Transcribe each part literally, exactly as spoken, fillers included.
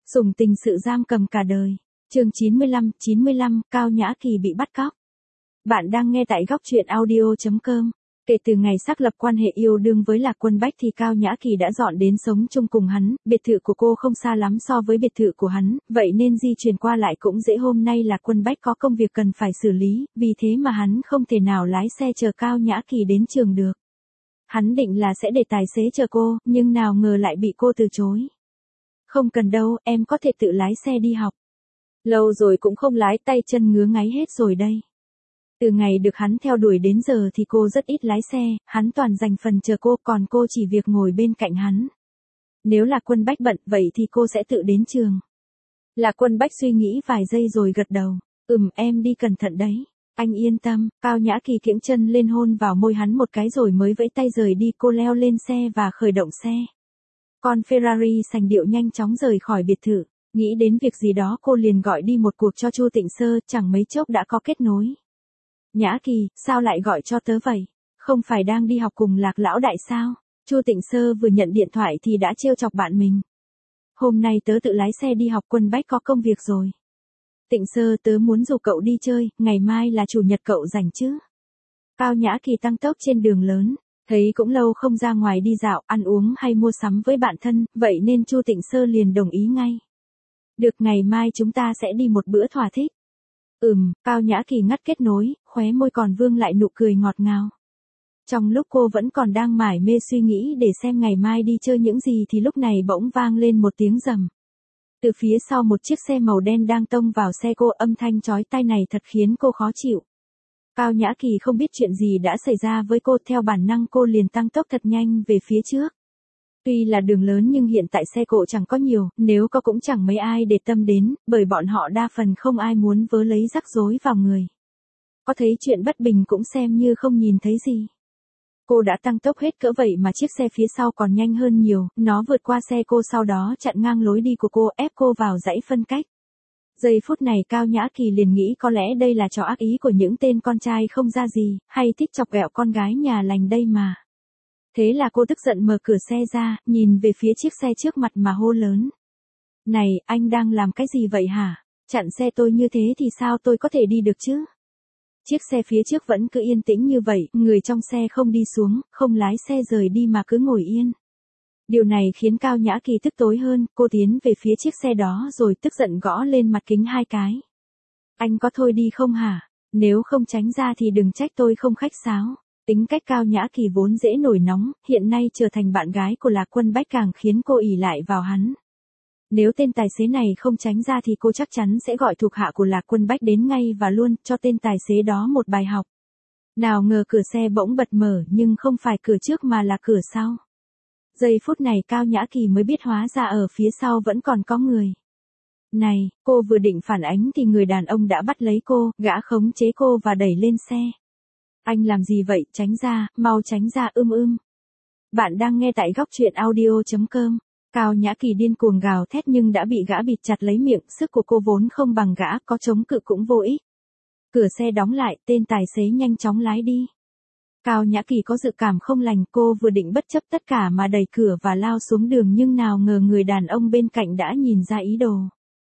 Sủng tình sự giam cầm cả đời. Chương chín mươi lăm, chín mươi lăm, Cao Nhã Kỳ bị bắt cóc. Bạn đang nghe tại góc truyện audio chấm com. Kể từ ngày xác lập quan hệ yêu đương với Lạc Quân Bách thì Cao Nhã Kỳ đã dọn đến sống chung cùng hắn, biệt thự của cô không xa lắm so với biệt thự của hắn, vậy nên di chuyển qua lại cũng dễ. Hôm nay Lạc Quân Bách có công việc cần phải xử lý, vì thế mà hắn không thể nào lái xe chờ Cao Nhã Kỳ đến trường được. Hắn định là sẽ để tài xế chờ cô, nhưng nào ngờ lại bị cô từ chối. Không cần đâu, em có thể tự lái xe đi học. Lâu rồi cũng không lái, tay chân ngứa ngáy hết rồi đây. Từ ngày được hắn theo đuổi đến giờ thì cô rất ít lái xe, hắn toàn dành phần chờ cô, còn cô chỉ việc ngồi bên cạnh hắn. Nếu Lạc Quân Bách bận vậy thì cô sẽ tự đến trường. Lạc Quân Bách suy nghĩ vài giây rồi gật đầu. Ừm, em đi cẩn thận đấy. Anh yên tâm. Cao Nhã Kỳ kiễng chân lên hôn vào môi hắn một cái rồi mới vẫy tay rời đi. Cô leo lên xe và khởi động xe. Con Ferrari sành điệu nhanh chóng rời khỏi biệt thự. Nghĩ đến việc gì đó cô liền gọi đi một cuộc cho Chu Tịnh Sơ, chẳng mấy chốc đã có kết nối. Nhã Kỳ, sao lại gọi cho tớ vậy? Không phải đang đi học cùng Lạc lão đại sao? Chu Tịnh Sơ vừa nhận điện thoại thì đã trêu chọc bạn mình. Hôm nay tớ tự lái xe đi học, Quân Bách có công việc rồi. Tịnh Sơ, tớ muốn rủ cậu đi chơi, ngày mai là chủ nhật, cậu rảnh chứ? Cao Nhã Kỳ tăng tốc trên đường lớn, thấy cũng lâu không ra ngoài đi dạo, ăn uống hay mua sắm với bạn thân, vậy nên Chu Tịnh Sơ liền đồng ý ngay. Được, ngày mai chúng ta sẽ đi một bữa thỏa thích. Ừm, Cao Nhã Kỳ ngắt kết nối, khóe môi còn vương lại nụ cười ngọt ngào. Trong lúc cô vẫn còn đang mải mê suy nghĩ để xem ngày mai đi chơi những gì thì lúc này bỗng vang lên một tiếng rầm. Từ phía sau một chiếc xe màu đen đang tông vào xe cô, âm thanh chói tai này thật khiến cô khó chịu. Cao Nhã Kỳ không biết chuyện gì đã xảy ra với cô, theo bản năng cô liền tăng tốc thật nhanh về phía trước. Tuy là đường lớn nhưng hiện tại xe cộ chẳng có nhiều, nếu có cũng chẳng mấy ai để tâm đến, bởi bọn họ đa phần không ai muốn vớ lấy rắc rối vào người. Có thấy chuyện bất bình cũng xem như không nhìn thấy gì. Cô đã tăng tốc hết cỡ vậy mà chiếc xe phía sau còn nhanh hơn nhiều, nó vượt qua xe cô sau đó chặn ngang lối đi của cô, ép cô vào dãy phân cách. Giây phút này Cao Nhã Kỳ liền nghĩ có lẽ đây là trò ác ý của những tên con trai không ra gì, hay thích chọc ghẹo con gái nhà lành đây mà. Thế là cô tức giận mở cửa xe ra, nhìn về phía chiếc xe trước mặt mà hô lớn. Này, anh đang làm cái gì vậy hả? Chặn xe tôi như thế thì sao tôi có thể đi được chứ? Chiếc xe phía trước vẫn cứ yên tĩnh như vậy, người trong xe không đi xuống, không lái xe rời đi mà cứ ngồi yên. Điều này khiến Cao Nhã Kỳ tức tối hơn, cô tiến về phía chiếc xe đó rồi tức giận gõ lên mặt kính hai cái. Anh có thôi đi không hả? Nếu không tránh ra thì đừng trách tôi không khách sáo. Tính cách Cao Nhã Kỳ vốn dễ nổi nóng, hiện nay trở thành bạn gái của Lạc Quân Bách càng khiến cô ỷ lại vào hắn. Nếu tên tài xế này không tránh ra thì cô chắc chắn sẽ gọi thuộc hạ của Lạc Quân Bách đến ngay và luôn cho tên tài xế đó một bài học. Nào ngờ cửa xe bỗng bật mở nhưng không phải cửa trước mà là cửa sau. Giây phút này Cao Nhã Kỳ mới biết hóa ra ở phía sau vẫn còn có người. Này, cô vừa định phản ánh thì người đàn ông đã bắt lấy cô, gã khống chế cô và đẩy lên xe. Anh làm gì vậy, tránh ra, mau tránh ra, ưm ưm. Bạn đang nghe tại góc truyện audio chấm com. Cao Nhã Kỳ điên cuồng gào thét nhưng đã bị gã bịt chặt lấy miệng, sức của cô vốn không bằng gã, có chống cự cũng vô ích. Cửa xe đóng lại, tên tài xế nhanh chóng lái đi. Cao Nhã Kỳ có dự cảm không lành, cô vừa định bất chấp tất cả mà đẩy cửa và lao xuống đường nhưng nào ngờ người đàn ông bên cạnh đã nhìn ra ý đồ.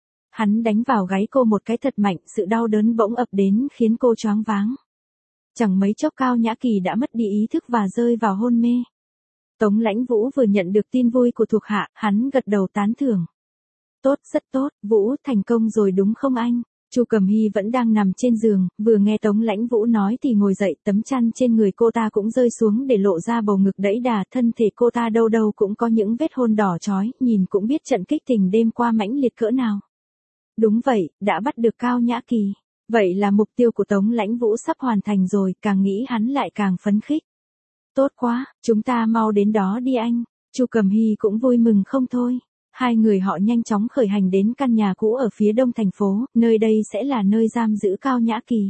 Hắn đánh vào gáy cô một cái thật mạnh, sự đau đớn bỗng ập đến khiến cô choáng váng. Chẳng mấy chốc Cao Nhã Kỳ đã mất đi ý thức và rơi vào hôn mê. Tống Lãnh Vũ vừa nhận được tin vui của thuộc hạ, hắn gật đầu tán thưởng. Tốt, rất tốt, Vũ, thành công rồi đúng không anh? Chu Cẩm Hy vẫn đang nằm trên giường, vừa nghe Tống Lãnh Vũ nói thì ngồi dậy, tấm chăn trên người cô ta cũng rơi xuống để lộ ra bầu ngực đẫy đà, thân thể cô ta đâu đâu cũng có những vết hôn đỏ chói, nhìn cũng biết trận kích tình đêm qua mãnh liệt cỡ nào. Đúng vậy, đã bắt được Cao Nhã Kỳ. Vậy là mục tiêu của Tống Lãnh Vũ sắp hoàn thành rồi, càng nghĩ hắn lại càng phấn khích. Tốt quá, chúng ta mau đến đó đi anh. Chu Cẩm Hy cũng vui mừng không thôi. Hai người họ nhanh chóng khởi hành đến căn nhà cũ ở phía đông thành phố, nơi đây sẽ là nơi giam giữ Cao Nhã Kỳ.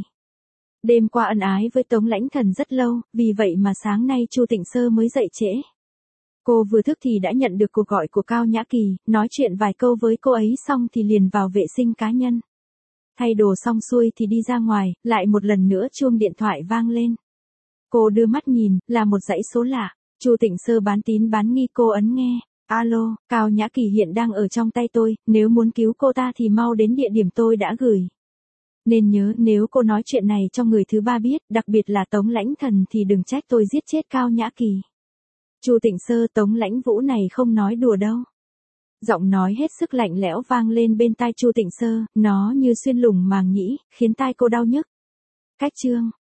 Đêm qua ân ái với Tống Lãnh Thần rất lâu, vì vậy mà sáng nay Chu Tịnh Sơ mới dậy trễ. Cô vừa thức thì đã nhận được cuộc gọi của Cao Nhã Kỳ, nói chuyện vài câu với cô ấy xong thì liền vào vệ sinh cá nhân. Thay đồ xong xuôi thì đi ra ngoài, lại một lần nữa chuông điện thoại vang lên. Cô đưa mắt nhìn, là một dãy số lạ. Chu Tịnh Sơ bán tín bán nghi, cô ấn nghe. Alo, Cao Nhã Kỳ hiện đang ở trong tay tôi, nếu muốn cứu cô ta thì mau đến địa điểm tôi đã gửi. Nên nhớ nếu cô nói chuyện này cho người thứ ba biết, đặc biệt là Tống Lãnh Thần thì đừng trách tôi giết chết Cao Nhã Kỳ. Chu Tịnh Sơ, Tống Lãnh Vũ này không nói đùa đâu. Giọng nói hết sức lạnh lẽo vang lên bên tai Chu Tịnh Sơ, nó như xuyên lủng màng nhĩ, khiến tai cô đau nhức. Cách chương